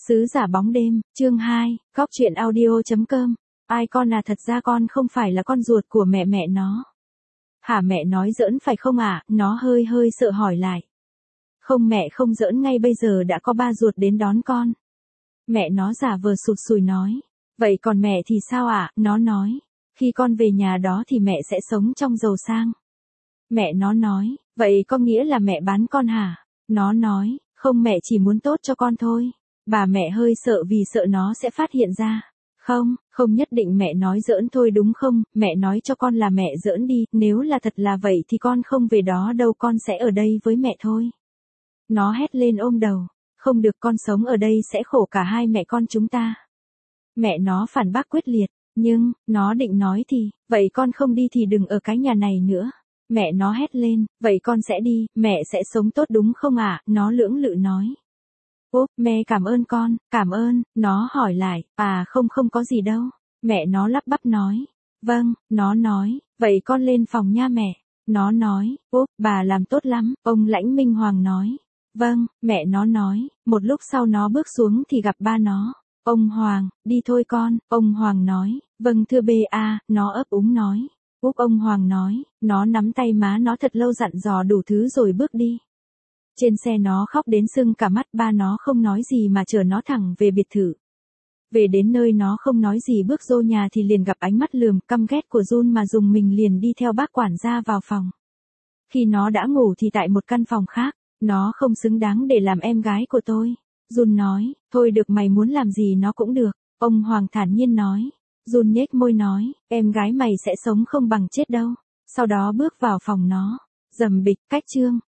Sứ giả bóng đêm, chương 2, Cóc truyện audio.com. Ai con à, thật ra con không phải là con ruột của mẹ nó. Hả, mẹ nói giỡn phải không ạ? Nó hơi sợ hỏi lại. Không, mẹ không giỡn, ngay bây giờ đã có ba ruột đến đón con. Mẹ nó giả vờ sụt sùi nói. Vậy còn mẹ thì sao ạ? Nó nói. Khi con về nhà đó thì mẹ sẽ sống trong giàu sang. Mẹ nó nói. Vậy có nghĩa là mẹ bán con hả? Nó nói. Không, mẹ chỉ muốn tốt cho con thôi. Bà mẹ hơi sợ vì sợ nó sẽ phát hiện ra. Không nhất định, mẹ nói giỡn thôi đúng không? Mẹ nói cho con là mẹ giỡn đi, nếu là thật là vậy thì con không về đó đâu, con sẽ ở đây với mẹ thôi. Nó hét lên ôm đầu. Không được, con sống ở đây sẽ khổ cả hai mẹ con chúng ta. Mẹ nó phản bác quyết liệt, nhưng, nó định nói thì, vậy con không đi thì đừng ở cái nhà này nữa. Mẹ nó hét lên, vậy con sẽ đi, mẹ sẽ sống tốt đúng không ạ? Nó lưỡng lự nói. Úp, mẹ cảm ơn con, cảm ơn, nó hỏi lại, không có gì đâu. Mẹ nó lắp bắp nói. Vâng, nó nói, vậy con lên phòng nha mẹ. Nó nói, úp, bà làm tốt lắm, ông Lãnh Minh Hoàng nói. Vâng, mẹ nó nói, một lúc sau nó bước xuống thì gặp ba nó. Ông Hoàng, đi thôi con, ông Hoàng nói, vâng thưa ba, nó ấp úng nói. Úp, ông Hoàng nói, nó nắm tay má nó thật lâu dặn dò đủ thứ rồi bước đi. Trên xe nó khóc đến sưng cả mắt, ba nó không nói gì mà chở nó thẳng về biệt thự. Về đến nơi nó không nói gì, bước vô nhà thì liền gặp ánh mắt lườm căm ghét của Jun mà dùng mình liền đi theo bác quản gia vào phòng. Khi nó đã ngủ thì tại một căn phòng khác, nó không xứng đáng để làm em gái của tôi. Jun nói, thôi được, mày muốn làm gì nó cũng được. Ông Hoàng thản nhiên nói. Jun nhếch môi nói, em gái mày sẽ sống không bằng chết đâu. Sau đó bước vào phòng nó. Rầm bịch, cách chương.